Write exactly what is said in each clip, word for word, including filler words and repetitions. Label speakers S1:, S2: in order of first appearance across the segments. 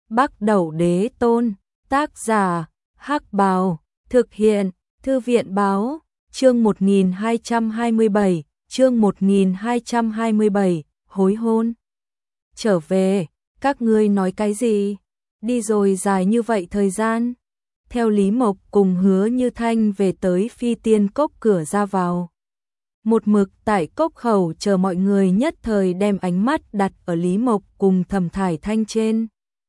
S1: Bắc Đẩu Đế Tôn, tác giả, Hắc Bào, thực hiện, Thư viện Báo, chương một nghìn hai trăm hai mươi bảy, chương một nghìn hai trăm hai mươi bảy, hối hôn. Trở về, các ngươi nói cái gì? Đi rồi dài như vậy thời gian. Theo Lý Mộc cùng Hứa Như Thanh về tới Phi Tiên Cốc cửa ra vào. Một mực tại cốc khẩu chờ mọi người nhất thời đem ánh mắt đặt ở Lý Mộc cùng Thẩm Thải Thanh trên.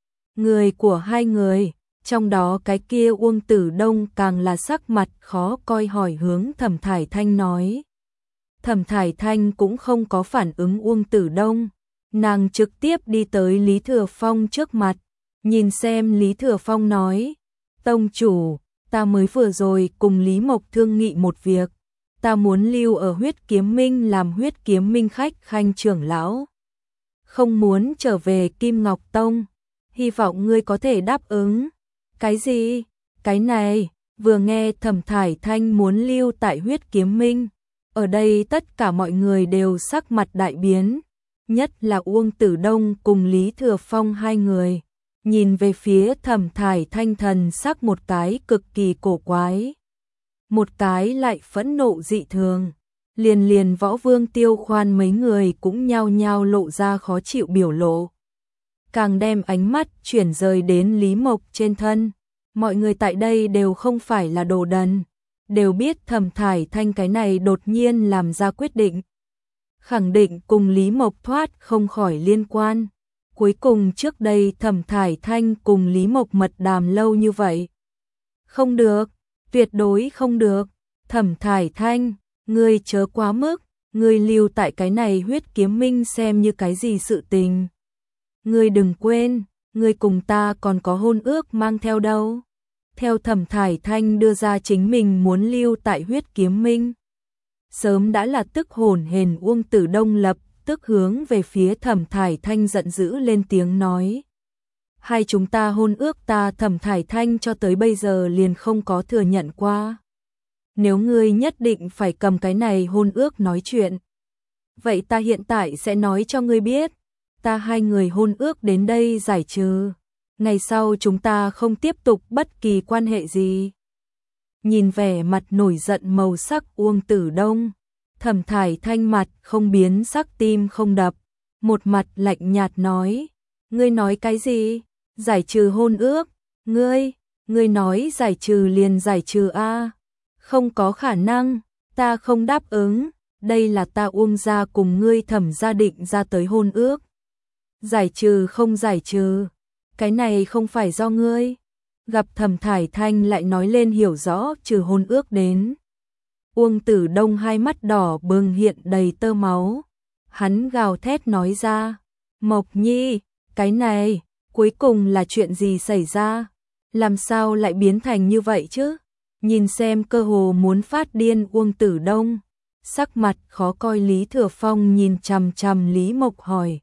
S1: Người của hai người, trong đó cái kia Uông Tử Đông càng là sắc mặt khó coi hỏi hướng Thẩm Thải Thanh nói. Thẩm Thải Thanh cũng không có phản ứng Uông Tử Đông, nàng trực tiếp đi tới Lý Thừa Phong trước mặt, nhìn xem Lý Thừa Phong nói, tông chủ, ta mới vừa rồi cùng Lý Mộc thương nghị một việc, ta muốn lưu ở Huyết Kiếm Minh làm Huyết Kiếm Minh khách khanh trưởng lão, không muốn trở về Kim Ngọc Tông, hy vọng ngươi có thể đáp ứng. Cái gì? Cái này, vừa nghe Thẩm Thải Thanh muốn lưu tại Huyết Kiếm Minh, ở đây tất cả mọi người đều sắc mặt đại biến, nhất là Uông Tử Đông cùng Lý Thừa Phong hai người, nhìn về phía Thẩm Thải Thanh thần sắc một cái cực kỳ cổ quái, một cái lại phẫn nộ dị thường, liền liền Võ Vương Tiêu Khoan mấy người cũng nhao nhao lộ ra khó chịu biểu lộ. Càng đem ánh mắt chuyển rời đến Lý Mộc trên thân, mọi người tại đây đều không phải là đồ đần, đều biết Thẩm Thải Thanh cái này đột nhiên làm ra quyết định, khẳng định cùng Lý Mộc thoát không khỏi liên quan. Cuối cùng trước đây Thẩm Thải Thanh cùng Lý Mộc mật đàm lâu như vậy. Không được, tuyệt đối không được. Thẩm Thải Thanh, ngươi chớ quá mức, ngươi lưu tại cái này Huyết Kiếm Minh xem như cái gì sự tình. Ngươi đừng quên, ngươi cùng ta còn có hôn ước mang theo đâu. Theo Thẩm Thải Thanh đưa ra chính mình muốn lưu tại Huyết Kiếm Minh. Sớm đã là tức hồn hển Uông Tử Đông lập tức hướng về phía Thẩm Thải Thanh giận dữ lên tiếng nói. Hai chúng ta hôn ước ta Thẩm Thải Thanh cho tới bây giờ liền không có thừa nhận qua. Nếu ngươi nhất định phải cầm cái này hôn ước nói chuyện, vậy ta hiện tại sẽ nói cho ngươi biết, ta hai người hôn ước đến đây giải trừ, ngày sau chúng ta không tiếp tục bất kỳ quan hệ gì. Nhìn vẻ mặt nổi giận màu sắc Uông Tử Đông, Thẩm Thải Thanh mặt không biến sắc tim không đập, một mặt lạnh nhạt nói, ngươi nói cái gì? Giải trừ hôn ước? Ngươi, ngươi nói giải trừ liền giải trừ a? Không có khả năng, ta không đáp ứng, đây là ta Uông gia cùng ngươi Thẩm gia định ra tới hôn ước. Giải trừ không giải trừ, cái này không phải do ngươi. Gặp Thẩm Thải Thanh lại nói lên hiểu rõ trừ hôn ước đến. Uông Tử Đông hai mắt đỏ bừng hiện đầy tơ máu. Hắn gào thét nói ra, Mộc Nhi, cái này, cuối cùng là chuyện gì xảy ra? Làm sao lại biến thành như vậy chứ? Nhìn xem cơ hồ muốn phát điên Uông Tử Đông. Sắc mặt khó coi Lý Thừa Phong nhìn chằm chằm Lý Mộc hỏi.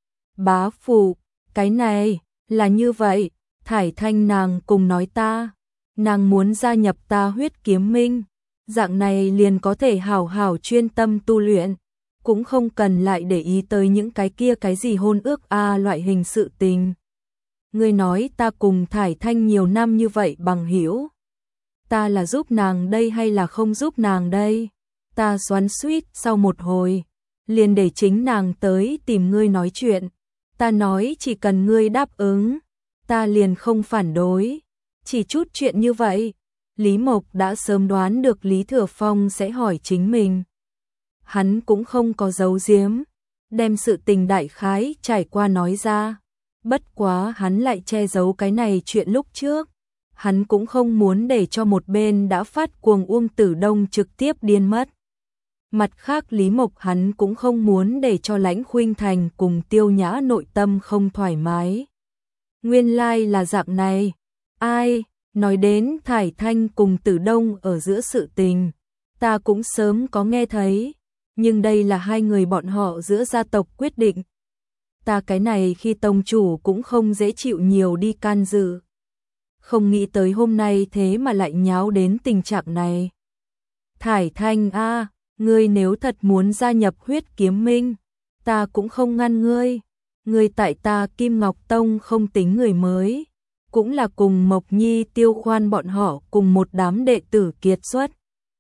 S1: Bá phụ, cái này, là như vậy, Thải Thanh nàng cùng nói ta, nàng muốn gia nhập ta Huyết Kiếm Minh, dạng này liền có thể hảo hảo chuyên tâm tu luyện, cũng không cần lại để ý tới những cái kia cái gì hôn ước a loại hình sự tình. Ngươi nói ta cùng Thải Thanh nhiều năm như vậy bằng hữu, ta là giúp nàng đây hay là không giúp nàng đây? Ta xoắn xuýt sau một hồi, liền để chính nàng tới tìm ngươi nói chuyện. Ta nói chỉ cần ngươi đáp ứng, ta liền không phản đối. Chỉ chút chuyện như vậy, Lý Mộc đã sớm đoán được Lý Thừa Phong sẽ hỏi chính mình. Hắn cũng không có giấu giếm, đem sự tình đại khái trải qua nói ra. Bất quá hắn lại che giấu cái này chuyện lúc trước. Hắn cũng không muốn để cho một bên đã phát cuồng Uông Tử Đông trực tiếp điên mất. Mặt khác Lý Mộc hắn cũng không muốn để cho Lãnh Khuynh Thành cùng Tiêu Nhã nội tâm không thoải mái. Nguyên lai là dạng này. Ai, nói đến Thải Thanh cùng Tử Đông ở giữa sự tình, ta cũng sớm có nghe thấy, nhưng đây là hai người bọn họ giữa gia tộc quyết định. Ta cái này khi tông chủ cũng không dễ chịu nhiều đi can dự. Không nghĩ tới hôm nay thế mà lại nháo đến tình trạng này. Thải Thanh a, ngươi nếu thật muốn gia nhập Huyết Kiếm Minh, ta cũng không ngăn ngươi. Ngươi tại ta Kim Ngọc Tông không tính người mới, cũng là cùng Mộc Nhi Tiêu Khoan bọn họ cùng một đám đệ tử kiệt xuất.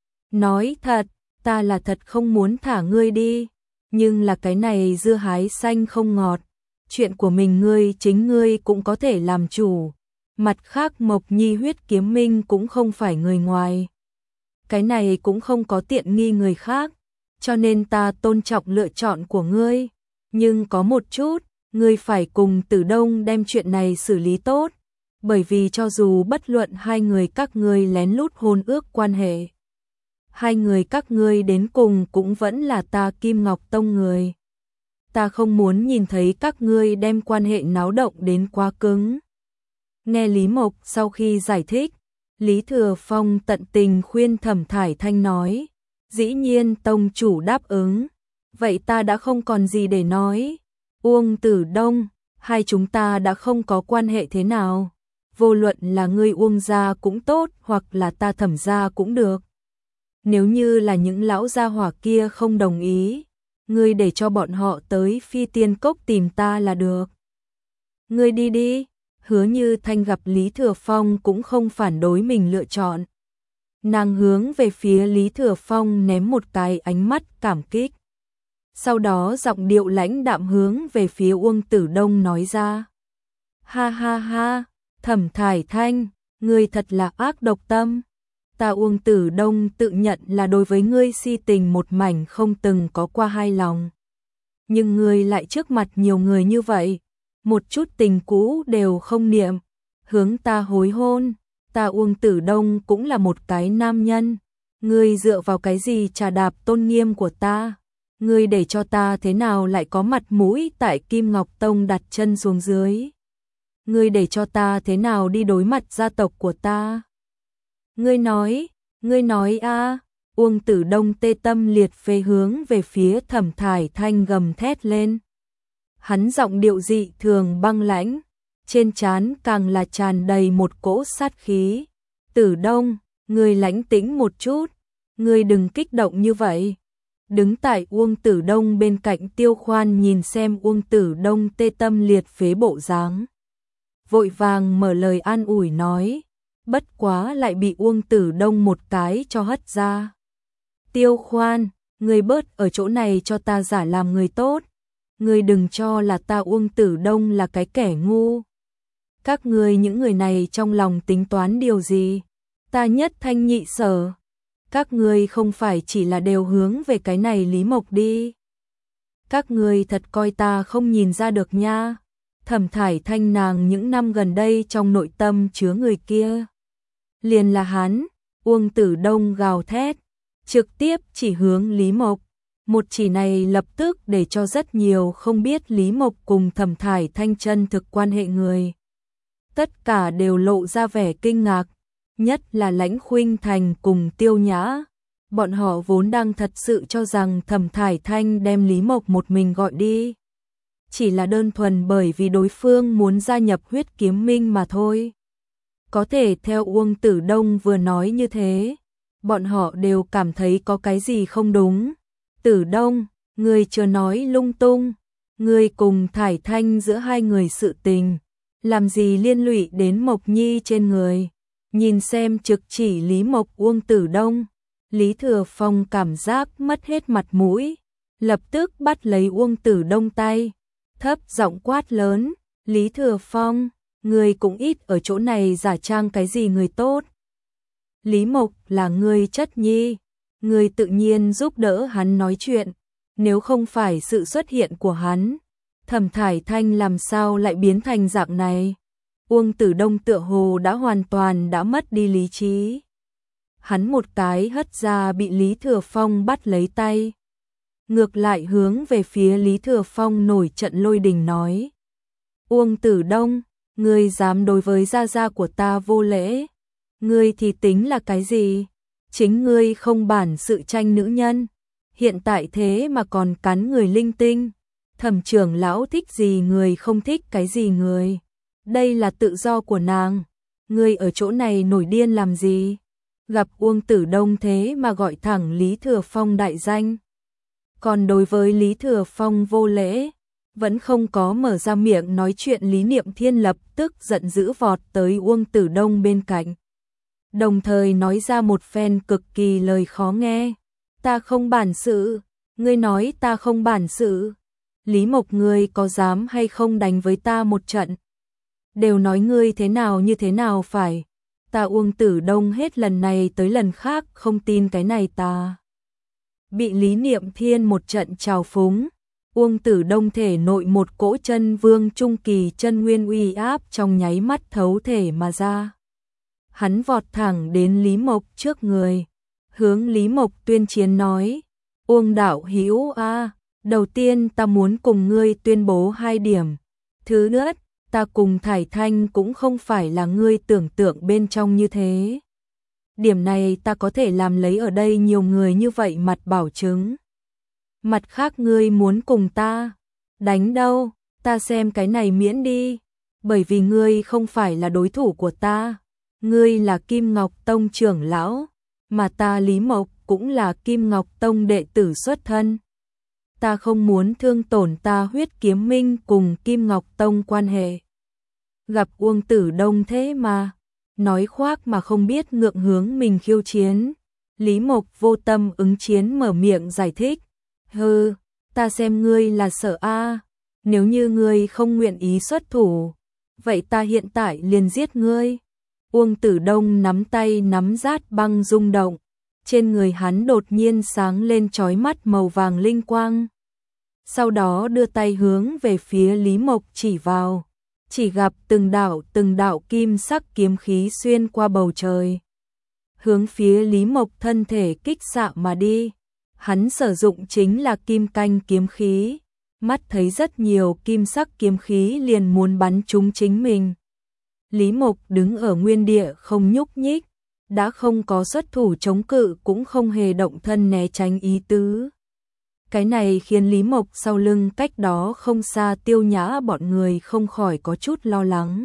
S1: Nói thật, ta là thật không muốn thả ngươi đi, nhưng là cái này dưa hái xanh không ngọt, chuyện của mình ngươi chính ngươi cũng có thể làm chủ. Mặt khác Mộc Nhi Huyết Kiếm Minh cũng không phải người ngoài. Cái này cũng không có tiện nghi người khác, cho nên ta tôn trọng lựa chọn của ngươi. Nhưng có một chút, ngươi phải cùng Tử Đông đem chuyện này xử lý tốt, bởi vì cho dù bất luận hai người các ngươi lén lút hôn ước quan hệ, hai người các ngươi đến cùng cũng vẫn là ta Kim Ngọc Tông người. Ta không muốn nhìn thấy các ngươi đem quan hệ náo động đến quá cứng. Nghe Lý Mộc sau khi giải thích, Lý Thừa Phong tận tình khuyên Thẩm Thải Thanh nói, dĩ nhiên tông chủ đáp ứng, vậy ta đã không còn gì để nói. Uông Tử Đông, hai chúng ta đã không có quan hệ thế nào, vô luận là ngươi Uông gia cũng tốt hoặc là ta Thẩm gia cũng được. Nếu như là những lão gia hỏa kia không đồng ý, ngươi để cho bọn họ tới Phi Tiên Cốc tìm ta là được. Ngươi đi đi. Hứa Như Thanh gặp Lý Thừa Phong cũng không phản đối mình lựa chọn. Nàng hướng về phía Lý Thừa Phong ném một cái ánh mắt cảm kích. Sau đó giọng điệu lãnh đạm hướng về phía Uông Tử Đông nói ra. Ha ha ha, Thẩm Thải Thanh, ngươi thật là ác độc tâm. Ta Uông Tử Đông tự nhận là đối với ngươi si tình một mảnh không từng có qua hai lòng. Nhưng ngươi lại trước mặt nhiều người như vậy, một chút tình cũ đều không niệm, hướng ta hối hôn. Ta Uông Tử Đông cũng là một cái nam nhân, ngươi dựa vào cái gì trà đạp tôn nghiêm của ta? Ngươi để cho ta thế nào lại có mặt mũi tại Kim Ngọc Tông đặt chân xuống dưới? Ngươi để cho ta thế nào đi đối mặt gia tộc của ta? Ngươi nói, ngươi nói a. Uông Tử Đông tê tâm liệt phế hướng về phía Thẩm Thải Thanh gầm thét lên. Hắn giọng điệu dị thường băng lãnh, trên trán càng là tràn đầy một cỗ sát khí. Tử Đông, ngươi lãnh tĩnh một chút, ngươi đừng kích động như vậy. Đứng tại Uông Tử Đông bên cạnh Tiêu Khoan nhìn xem Uông Tử Đông tê tâm liệt phế bộ dáng, vội vàng mở lời an ủi nói, bất quá lại bị Uông Tử Đông một cái cho hất ra. Tiêu Khoan, ngươi bớt ở chỗ này cho ta giả làm người tốt. Ngươi đừng cho là ta Uông Tử Đông là cái kẻ ngu. Các ngươi những người này trong lòng tính toán điều gì? Ta nhất thanh nhị sở. Các ngươi không phải chỉ là đều hướng về cái này Lý Mộc đi. Các ngươi thật coi ta không nhìn ra được nha. Thẩm Thải Thanh nàng những năm gần đây trong nội tâm chứa người kia. Liền là hắn, Uông Tử Đông gào thét, trực tiếp chỉ hướng Lý Mộc. Một chỉ này lập tức để cho rất nhiều không biết Lý Mộc cùng Thẩm Thải Thanh chân thực quan hệ người. Tất cả đều lộ ra vẻ kinh ngạc, nhất là Lãnh Khuynh Thành cùng Tiêu Nhã. Bọn họ vốn đang thật sự cho rằng Thẩm Thải Thanh đem Lý Mộc một mình gọi đi. Chỉ là đơn thuần bởi vì đối phương muốn gia nhập Huyết Kiếm Minh mà thôi. Có thể theo Uông Tử Đông vừa nói như thế, bọn họ đều cảm thấy có cái gì không đúng. Tử Đông, ngươi chưa nói lung tung, ngươi cùng Thải Thanh giữa hai người sự tình, làm gì liên lụy đến Mộc Nhi trên người. Nhìn xem trực chỉ Lý Mộc Uông Tử Đông, Lý Thừa Phong cảm giác mất hết mặt mũi, lập tức bắt lấy Uông Tử Đông tay, thấp giọng quát lớn, Lý Thừa Phong, ngươi cũng ít ở chỗ này giả trang cái gì người tốt. Lý Mộc là ngươi chất nhi, ngươi tự nhiên giúp đỡ hắn nói chuyện, nếu không phải sự xuất hiện của hắn, Thẩm Thải Thanh làm sao lại biến thành dạng này. Uông Tử Đông tựa hồ đã hoàn toàn đã mất đi lý trí. Hắn một cái hất ra bị Lý Thừa Phong bắt lấy tay, ngược lại hướng về phía Lý Thừa Phong nổi trận lôi đình nói, Uông Tử Đông, ngươi dám đối với gia gia của ta vô lễ, ngươi thì tính là cái gì? Chính ngươi không bản sự tranh nữ nhân, hiện tại thế mà còn cắn người linh tinh. Thẩm trưởng lão thích gì người không thích cái gì người, đây là tự do của nàng, ngươi ở chỗ này nổi điên làm gì? Gặp Uông Tử Đông thế mà gọi thẳng Lý Thừa Phong đại danh, còn đối với Lý Thừa Phong vô lễ, Vẫn không có mở ra miệng nói chuyện, Lý Niệm Thiên lập tức giận dữ vọt tới Uông Tử Đông bên cạnh. Đồng thời nói ra một phen cực kỳ lời khó nghe. Ta không bản sự, ngươi nói ta không bản sự. Lý Mộc, ngươi có dám hay không đánh với ta một trận? Đều nói ngươi thế nào như thế nào phải. Ta Uông Tử Đông hết lần này tới lần khác không tin cái này ta. Bị Lý Niệm Thiên một trận trào phúng, Uông Tử Đông thể nội một cỗ chân vương trung kỳ chân nguyên uy áp trong nháy mắt thấu thể mà ra. Hắn vọt thẳng đến Lý Mộc trước người, hướng Lý Mộc tuyên chiến nói: Uông đạo hữu a, đầu tiên ta muốn cùng ngươi tuyên bố hai điểm. Thứ nhất, ta cùng Thải Thanh cũng không phải là ngươi tưởng tượng bên trong như thế. Điểm này ta có thể làm lấy ở đây nhiều người như vậy mặt bảo chứng. Mặt khác, ngươi muốn cùng ta đánh đâu, ta xem cái này miễn đi, bởi vì ngươi không phải là đối thủ của ta. Ngươi là Kim Ngọc Tông trưởng lão, mà ta Lý Mộc cũng là Kim Ngọc Tông đệ tử xuất thân. Ta không muốn thương tổn ta Huyết Kiếm Minh cùng Kim Ngọc Tông quan hệ. Gặp Uông Tử Đông thế mà nói khoác mà không biết ngượng hướng mình khiêu chiến, Lý Mộc vô tâm ứng chiến mở miệng giải thích: hừ, ta xem ngươi là sợ a, nếu như ngươi không nguyện ý xuất thủ, vậy ta hiện tại liền giết ngươi. Uông Tử Đông nắm tay nắm rát băng rung động, trên người hắn đột nhiên sáng lên chói mắt màu vàng linh quang. Sau đó đưa tay hướng về phía Lý Mộc chỉ vào, chỉ gặp từng đạo từng đạo kim sắc kiếm khí xuyên qua bầu trời, hướng phía Lý Mộc thân thể kích xạ mà đi. Hắn sử dụng chính là kim canh kiếm khí, mắt thấy rất nhiều kim sắc kiếm khí liền muốn bắn trúng chính mình. Lý Mộc đứng ở nguyên địa không nhúc nhích, đã không có xuất thủ chống cự cũng không hề động thân né tránh ý tứ. Cái này khiến Lý Mộc sau lưng cách đó không xa Tiêu Nhã bọn người không khỏi có chút lo lắng.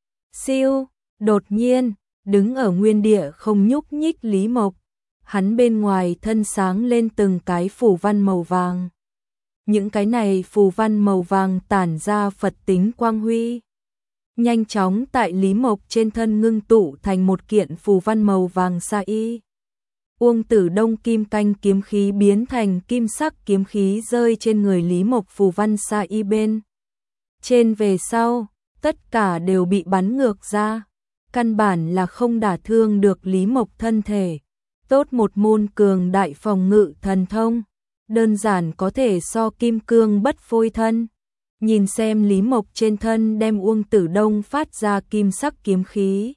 S1: Siêu, đột nhiên, đứng ở nguyên địa không nhúc nhích Lý Mộc, hắn bên ngoài thân sáng lên từng cái phù văn màu vàng. Những cái này phù văn màu vàng tản ra Phật tính quang huy, nhanh chóng tại Lý Mộc trên thân ngưng tụ thành một kiện phù văn màu vàng sa y. Uông Tử Đông kim canh kiếm khí biến thành kim sắc kiếm khí rơi trên người Lý Mộc phù văn sa y bên trên về sau, tất cả đều bị bắn ngược ra, căn bản là không đả thương được Lý Mộc thân thể. Tốt một môn cường đại phòng ngự thần thông, đơn giản có thể so kim cương bất phôi thân. Nhìn xem Lý Mộc trên thân đem Uông Tử Đông phát ra kim sắc kiếm khí,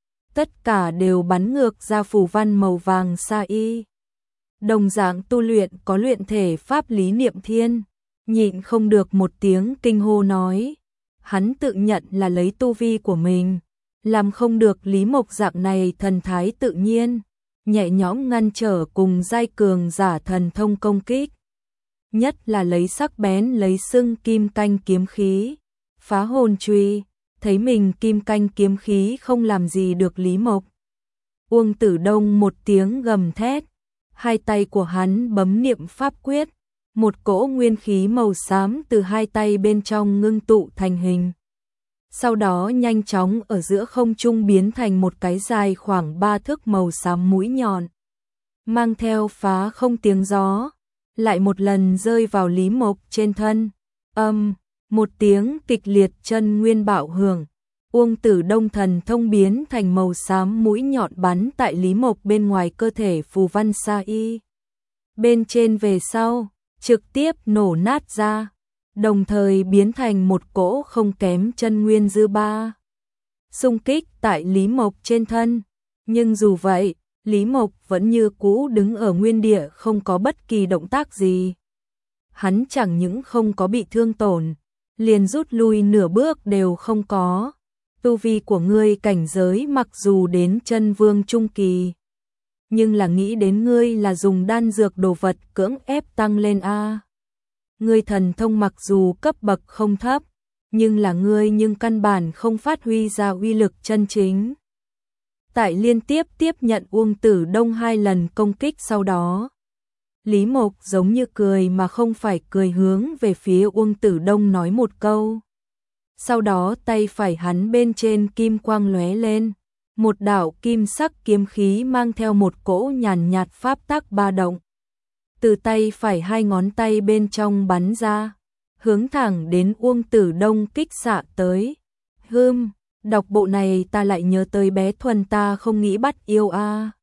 S1: tất cả đều bắn ngược ra phù văn màu vàng sa y. Đồng dạng tu luyện có luyện thể pháp Lý Niệm Thiên nhịn không được một tiếng kinh hô nói, hắn tự nhận là lấy tu vi của mình làm không được Lý Mộc dạng này thần thái tự nhiên, nhẹ nhõm ngăn trở cùng giai cường giả thần thông công kích. Nhất là lấy sắc bén lấy xưng kim canh kiếm khí phá hồn truy, thấy mình kim canh kiếm khí không làm gì được Lý Mộc. Uông Tử Đông một tiếng gầm thét, hai tay của hắn bấm niệm pháp quyết, một cỗ nguyên khí màu xám từ hai tay bên trong ngưng tụ thành hình. Sau đó nhanh chóng ở giữa không trung biến thành một cái dài khoảng ba thước màu xám mũi nhọn, mang theo phá không tiếng gió, lại một lần rơi vào Lý Mộc trên thân. Âm, một tiếng kịch liệt chân nguyên bạo hưởng, Uông Tử Đông thần thông biến thành màu xám mũi nhọn bắn tại Lý Mộc bên ngoài cơ thể phù văn sa y bên trên về sau, trực tiếp nổ nát ra, đồng thời biến thành một cỗ không kém chân nguyên dư ba xung kích tại Lý Mộc trên thân. Nhưng dù vậy, Lý Mộc vẫn như cũ đứng ở nguyên địa không có bất kỳ động tác gì. Hắn chẳng những không có bị thương tổn, liền rút lui nửa bước đều không có. Tu vi của ngươi cảnh giới mặc dù đến chân vương trung kỳ, nhưng là nghĩ đến ngươi là dùng đan dược đồ vật cưỡng ép tăng lên a. Ngươi thần thông mặc dù cấp bậc không thấp, nhưng là ngươi nhưng căn bản không phát huy ra uy lực chân chính. Tại liên tiếp tiếp nhận Uông Tử Đông hai lần công kích sau đó, Lý Mộc giống như cười mà không phải cười hướng về phía Uông Tử Đông nói một câu. Sau đó tay phải hắn bên trên kim quang lóe lên, một đạo kim sắc kiếm khí mang theo một cỗ nhàn nhạt pháp tắc ba động. Từ tay phải hai ngón tay bên trong bắn ra, hướng thẳng đến Uông Tử Đông kích xạ tới. Hừm, đọc bộ này ta lại nhớ tới bé Thuần ta không nghĩ bắt yêu a.